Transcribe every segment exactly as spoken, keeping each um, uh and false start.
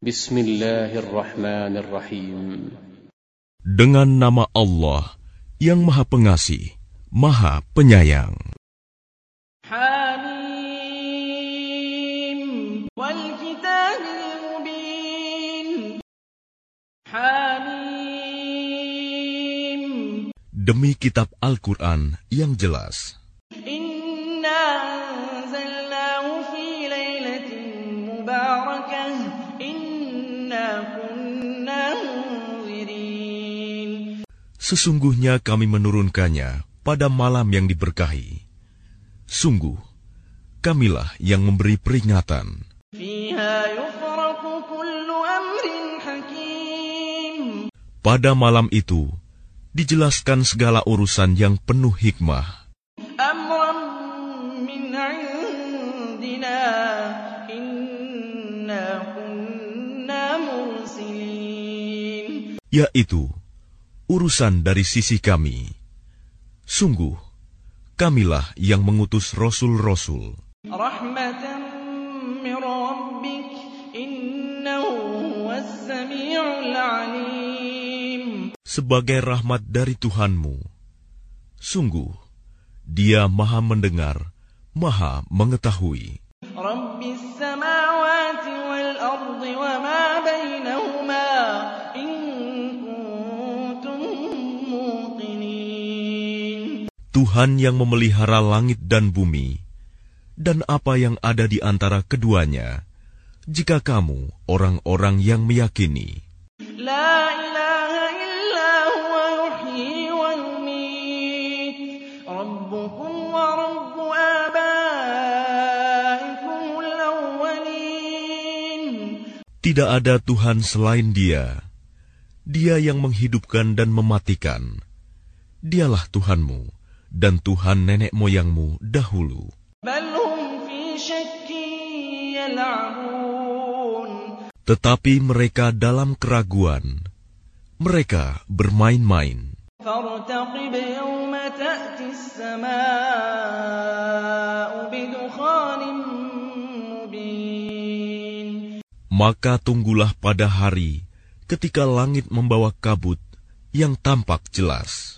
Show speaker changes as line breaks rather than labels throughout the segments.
Bismillahirrahmanirrahim.
Dengan nama Allah yang Maha Pengasih, Maha Penyayang.
Hamim wal kitabil mubin. Hamim.
Demi kitab Al-Quran yang jelas.
Inna anzalnahu fi lailatin mubarakah.
Sesungguhnya kami menurunkannya pada malam yang diberkahi. Sungguh, kamilah yang memberi peringatan. Pada malam itu, dijelaskan segala urusan yang penuh hikmah. Yaitu urusan dari sisi kami. Sungguh, kamilah yang mengutus rasul-rasul.
Rahmatan min rabbik, innahu huwas sami'ul alim.
Sebagai rahmat dari Tuhanmu. Sungguh, Dia Maha mendengar, Maha mengetahui.
Rabbis samawati wal ardi wa ma bainahuma.
Tuhan yang memelihara langit dan bumi, dan apa yang ada di antara keduanya, jika kamu orang-orang yang meyakini.
La ilaha illa huwa yuhyi wa yumit, rabbukum wa rabbu abaikumul awwalin.
Tidak ada Tuhan selain Dia. Dia yang menghidupkan dan mematikan. Dialah Tuhanmu dan Tuhan nenek moyangmu dahulu. Tetapi mereka dalam keraguan. Mereka bermain-main. Maka tunggulah pada hari ketika langit membawa kabut yang tampak jelas.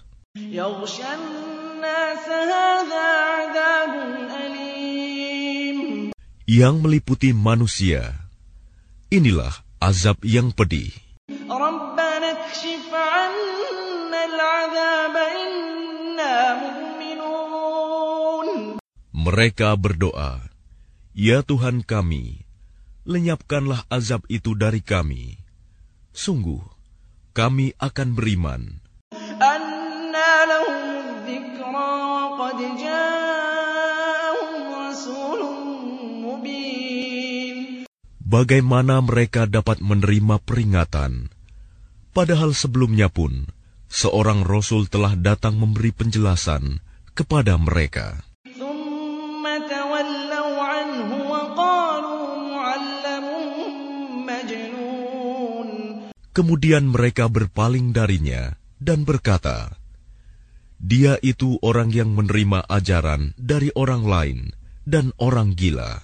Yang meliputi manusia. Inilah azab yang pedih. Mereka berdoa, Ya Tuhan kami, lenyapkanlah azab itu dari kami. Sungguh, kami akan beriman. Bagaimana mereka dapat menerima peringatan, padahal sebelumnya pun seorang Rasul telah datang memberi penjelasan kepada mereka. Kemudian mereka berpaling darinya dan berkata, Dia itu orang yang menerima ajaran dari orang lain dan orang gila.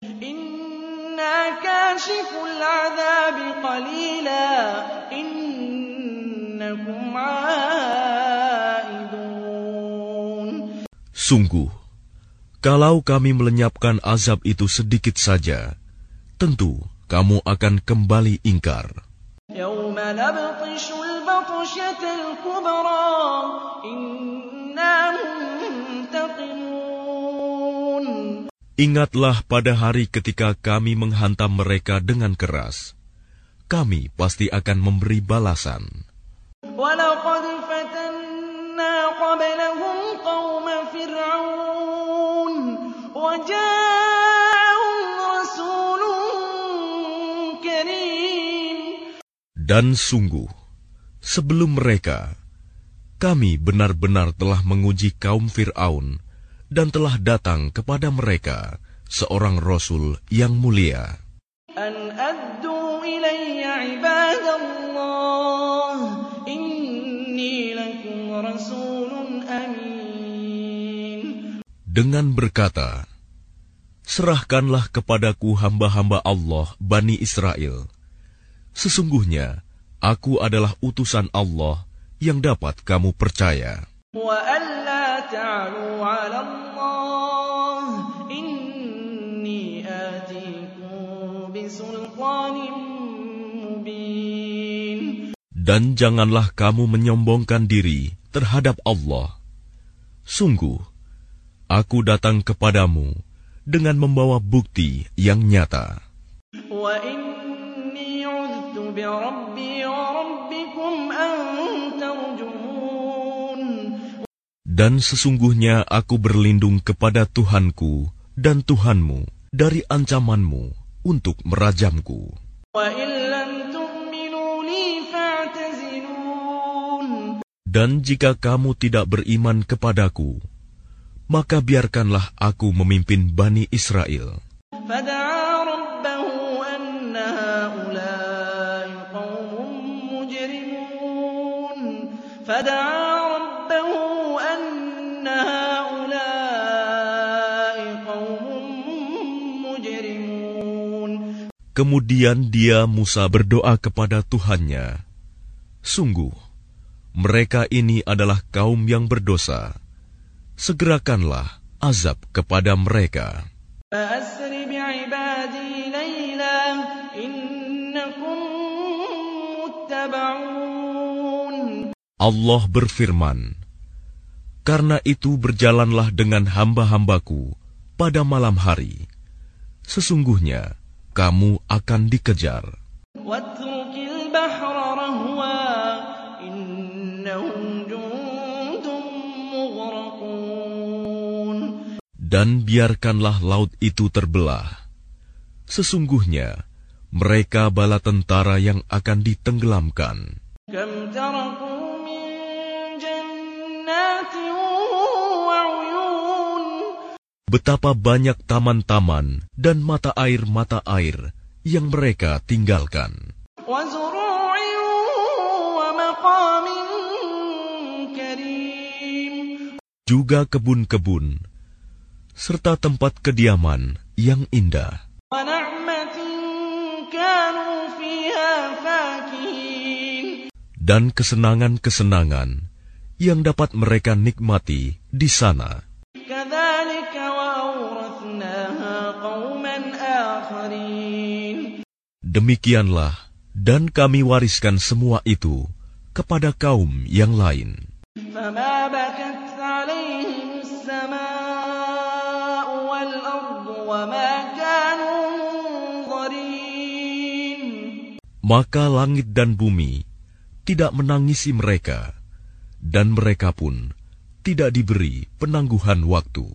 Sungguh, kalau kami melenyapkan azab itu sedikit saja, tentu kamu akan kembali ingkar. Ingatlah pada hari ketika kami menghantam mereka dengan keras. Kami pasti akan memberi balasan. Dan sungguh, sebelum mereka, kami benar-benar telah menguji kaum Fir'aun dan telah datang kepada mereka seorang Rasul yang mulia.
An addu ilayya ibadallah, inni lakum rasulun amin.
Dengan berkata, serahkanlah kepadaku hamba-hamba Allah, Bani Israel. Sesungguhnya, aku adalah utusan Allah yang dapat kamu percaya.
وَأَلَّا تَعْلُوا عَلَى اللَّهِ إِنِّي آتِيكُم بِسُلْطَانٍ مُّبِينٍ.
Dan janganlah kamu menyombongkan diri terhadap Allah. Sungguh, aku datang kepadamu dengan membawa bukti yang nyata.
وَإِنِّي عُذْتُ بِرَبِّي وَرَبِّكُمْ أَن تَرْجُمُونِ.
Dan sesungguhnya aku berlindung kepada Tuhanku dan Tuhanmu dari ancamanmu untuk merajamku.
وَإِن لَّمْ تُؤْمِنُوا لِي فَاعْتَزِلُونِ.
Dan jika kamu tidak beriman kepadaku, maka biarkanlah aku memimpin Bani Israel.
فَدَعَا رَبَّهُ أَنَّ هَٰؤُلَاءِ قَوْمٌ مُّجْرِمُونَ. فَدَعَا رَبَّهُ أَنَّ هَٰؤُلَاءِ قَوْمٌ مُّجْرِمُونَ.
Kemudian dia Musa berdoa kepada Tuhannya, sungguh, mereka ini adalah kaum yang berdosa. Segerakanlah azab kepada mereka.
فَأَسْرِ بِعِبَادِي لَيْلًا إِنَّكُم مُّتَّبَعُونَ.
Allah berfirman, karena itu berjalanlah dengan hamba-hambaku pada malam hari. Sesungguhnya kamu akan dikejar.
وَاتْرُكِ الْبَحْرَ رَهْوًا إِنَّهُمْ جُندٌ مُّغْرَقُونَ.
Dan biarkanlah laut itu terbelah. Sesungguhnya mereka bala tentara yang akan ditenggelamkan.
كَمْ تَرَكُوا مِن جَنَّاتٍ وَعُيُونٍ.
Betapa banyak taman-taman dan mata air-mata air yang mereka tinggalkan.
وَزُرُوعٍ وَمَقَامٍ كَرِيمٍ.
Juga kebun-kebun, serta tempat kediaman yang indah.
وَنَعْمَةٍ كَانُوا فِيهَا فَاكِهِينَ.
Dan kesenangan-kesenangan yang dapat mereka nikmati di sana.
كَذَلِكَ وَأَوْرَثْنَاهَا قَوْمًا آخَرِينَ.
Demikianlah, dan kami wariskan semua itu kepada kaum yang lain.
فَمَا بَكَتْ عَلَيْهِمُ السَّمَاءُ وَالْأَرْضُ وَمَا كَانُوا مُنظَرِينَ.
Maka langit dan bumi tidak menangisi mereka, dan mereka pun tidak diberi penangguhan waktu.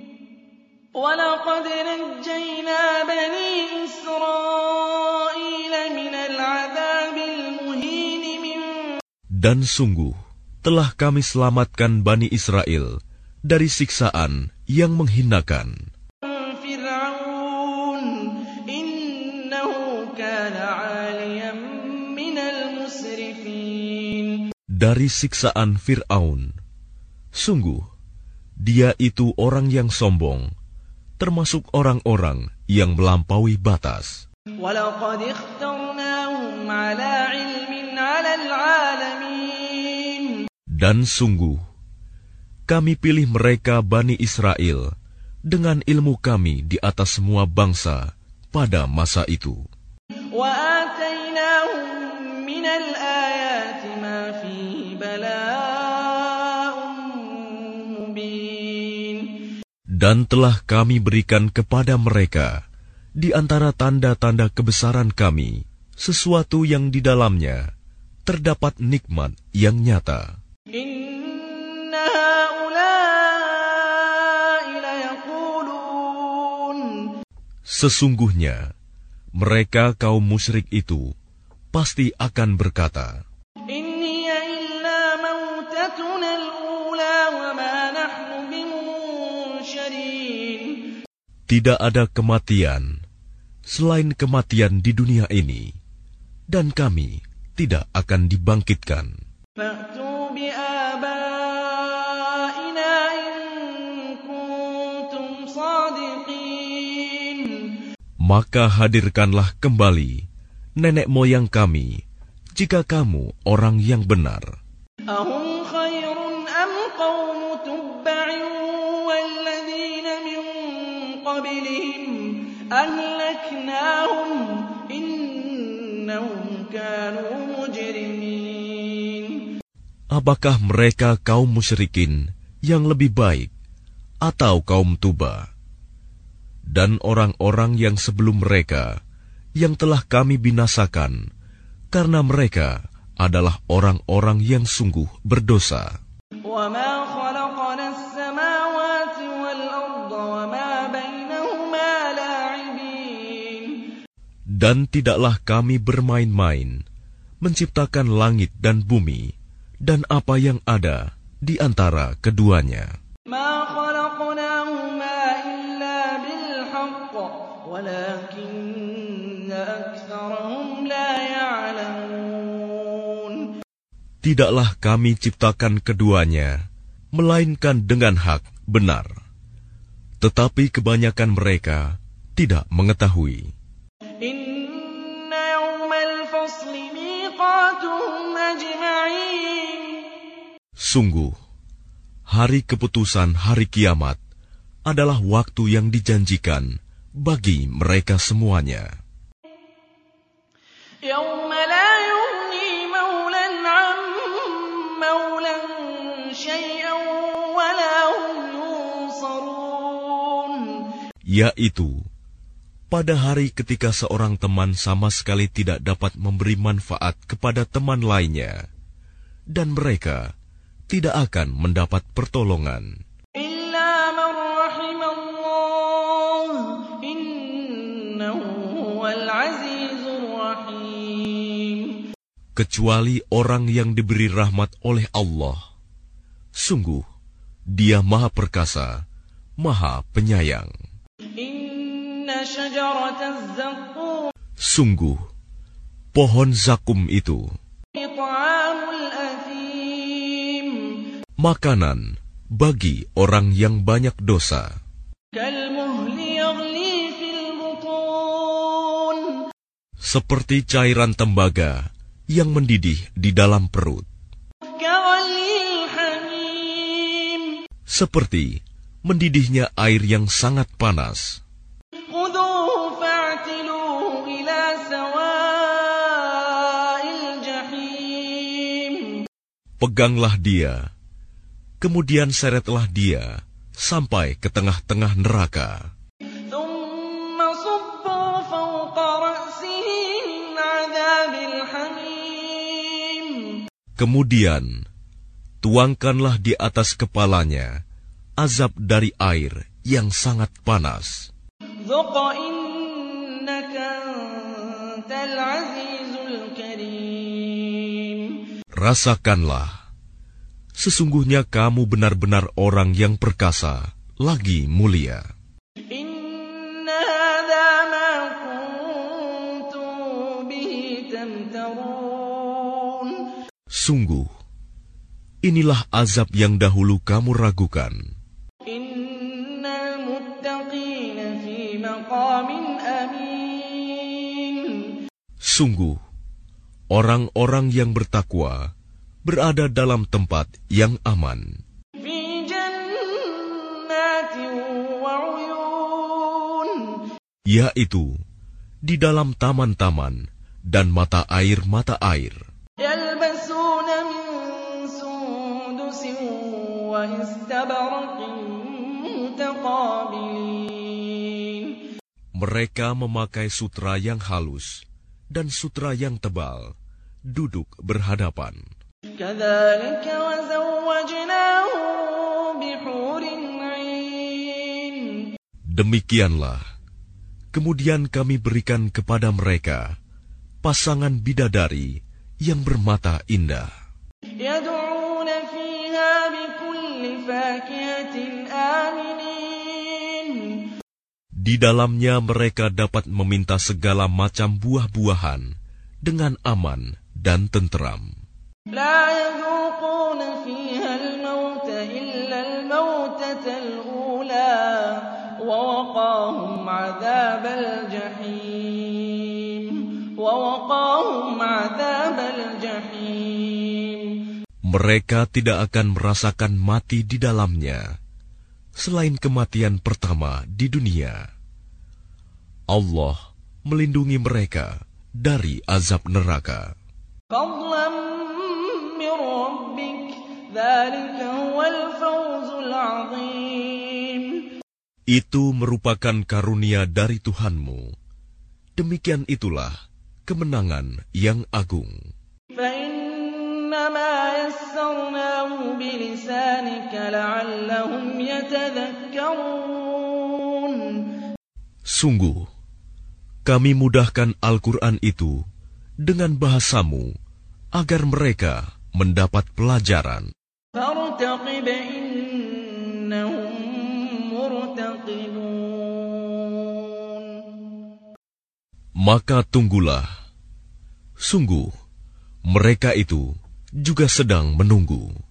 وَلَقَدْ نَجَّيْنَا بَنِي إِسْرَائِيلَ مِنَ الْعَذَابِ الْمُهِينِ مِنْ.
Dan sungguh telah kami selamatkan Bani Israel dari siksaan yang menghinakan.
فِرْعَوْنَ إِنَّهُ كَانَ عَالِيًا مِنَ الْمُسْرِفِينَ.
Dari siksaan Fir'aun, sungguh dia itu orang yang sombong, termasuk orang-orang yang melampaui batas.
وَلَقَدِ اخْتَرْنَاهُمْ عَلَى عِلْمٍ عَلَى الْعَالَمِينَ.
Dan sungguh, kami pilih mereka Bani Israel dengan ilmu kami di atas semua bangsa pada masa itu.
وَآتَيْنَاهُمْ مِنَ الْآيَاتِ مَا فِيهِ بَلَاءٌ مُّبِينٌ.
Dan telah kami berikan kepada mereka di antara tanda-tanda kebesaran kami sesuatu yang di dalamnya terdapat nikmat yang nyata.
إِنَّ هَٰؤُلَاءِ لَيَقُولُونَ.
Sesungguhnya mereka kaum musyrik itu pasti akan berkata,
إِنْ هِيَ إِلَّا مَوْتَتُنَا الْأُولَىٰ وَمَا نَحْنُ بِمُنشَرِينَ.
tidak ada kematian selain kematian di dunia ini, dan kami tidak akan dibangkitkan.
فَأْتُوا بِآبَائِنَا إِن كُنتُمْ صَادِقِينَ.
Maka hadirkanlah kembali nenek moyang kami, jika kamu orang yang benar.
أهم خير أم قوم تبع والذين من قبلهم أهلكناهم إنهم كانوا مجرمين.
Apakah mereka kaum musyrikin yang lebih baik atau kaum Tuba dan orang-orang yang sebelum mereka yang telah kami binasakan karena mereka adalah orang-orang yang sungguh berdosa.
وما خلقنا السماوات والأرض وما بينهما لاعبين.
Dan tidaklah kami bermain-main menciptakan langit dan bumi dan apa yang ada di antara keduanya.
ما خلقناهما إلا بالحق ولكن أكثرهم لا يعلمون.
Tidaklah kami ciptakan keduanya, melainkan dengan hak benar. Tetapi kebanyakan mereka tidak mengetahui.
Inna yawmal fasli miqatuhum ajma'in.
Sungguh, hari keputusan hari kiamat adalah waktu yang dijanjikan bagi mereka semuanya.
Yawma la yughni maulan 'an maulan syai'an wa la hum yunsarun.
Yaitu, pada hari ketika seorang teman sama sekali tidak dapat memberi manfaat kepada teman lainnya, dan mereka tidak akan mendapat pertolongan.
Illa man rahimallah, innahu huwal azizur rahim.
Kecuali orang yang diberi rahmat oleh Allah. Sungguh, Dia Maha Perkasa, Maha Penyayang.
Inna syajarataz zaqqum.
Sungguh, pohon zakum itu
Ta'amul athim.
makanan bagi orang yang banyak dosa.
Kalmuhli yaghli fil butun.
Seperti cairan tembaga yang mendidih di dalam perut.
Kaghalil hamim.
Seperti mendidihnya air yang sangat panas.
Khudhuhu fa'tiluhu ila sawa'il jahim.
Peganglah dia, kemudian seretlah dia sampai ke tengah-tengah neraka.
Thumma subbu fawqa ra'sihi min 'adzabil hamim.
Kemudian, tuangkanlah di atas kepalanya azab dari air yang sangat panas.
Dhuq innaka antal azizul karim.
Rasakanlah, sesungguhnya kamu benar-benar orang yang perkasa, lagi mulia.
Inna hadza ma kuntum bihi tamtarun.
Sungguh, inilah azab yang dahulu kamu ragukan.
Innal muttaqina fi maqamin amin.
Sungguh, orang-orang yang bertakwa berada dalam tempat yang aman.
Fi jannatin wa 'uyun.
Yaitu, di dalam taman-taman dan mata air-mata air.
Yalbasuna min sundusin wa istabraqin mutaqabilin.
Mereka memakai sutra yang halus dan sutra yang tebal, duduk berhadapan.
Kadzalika wa zawwajnahum bihurin 'ain.
Demikianlah, kemudian kami berikan kepada mereka pasangan bidadari yang bermata indah.
Yad'una fiha bikulli fakihatin aminin.
Di dalamnya mereka dapat meminta segala macam buah-buahan dengan aman dan tenteram.
La yadhuquna fiha al-mauta illa al-mautata al-ula wa waqahum 'adzabal jahim wa وَوَقَاهُمْ عَذَابَ الْجَحِيمِ.
Mereka tidak akan merasakan mati di dalamnya, selain kematian pertama di dunia. Allah melindungi mereka dari azab neraka.
فَضْلًا مِّن رَّبِّكَ ذَلِكَ هُوَ الْفَوْزُ الْعَظِيمُ.
Itu merupakan karunia dari Tuhanmu. Demikian itulah kemenangan yang agung.
فَإِنَّمَا يَسَّرْنَاهُ بِلِسَانِكَ لَعَلَّهُمْ يَتَذَكَّرُونَ.
Sungguh, kami mudahkan Al-Quran itu dengan bahasamu agar mereka mendapat pelajaran.
فَارْتَقِبْ إِنَّهُم مُّرْتَقِبُونَ.
Maka tunggulah. Sungguh, mereka itu juga sedang menunggu.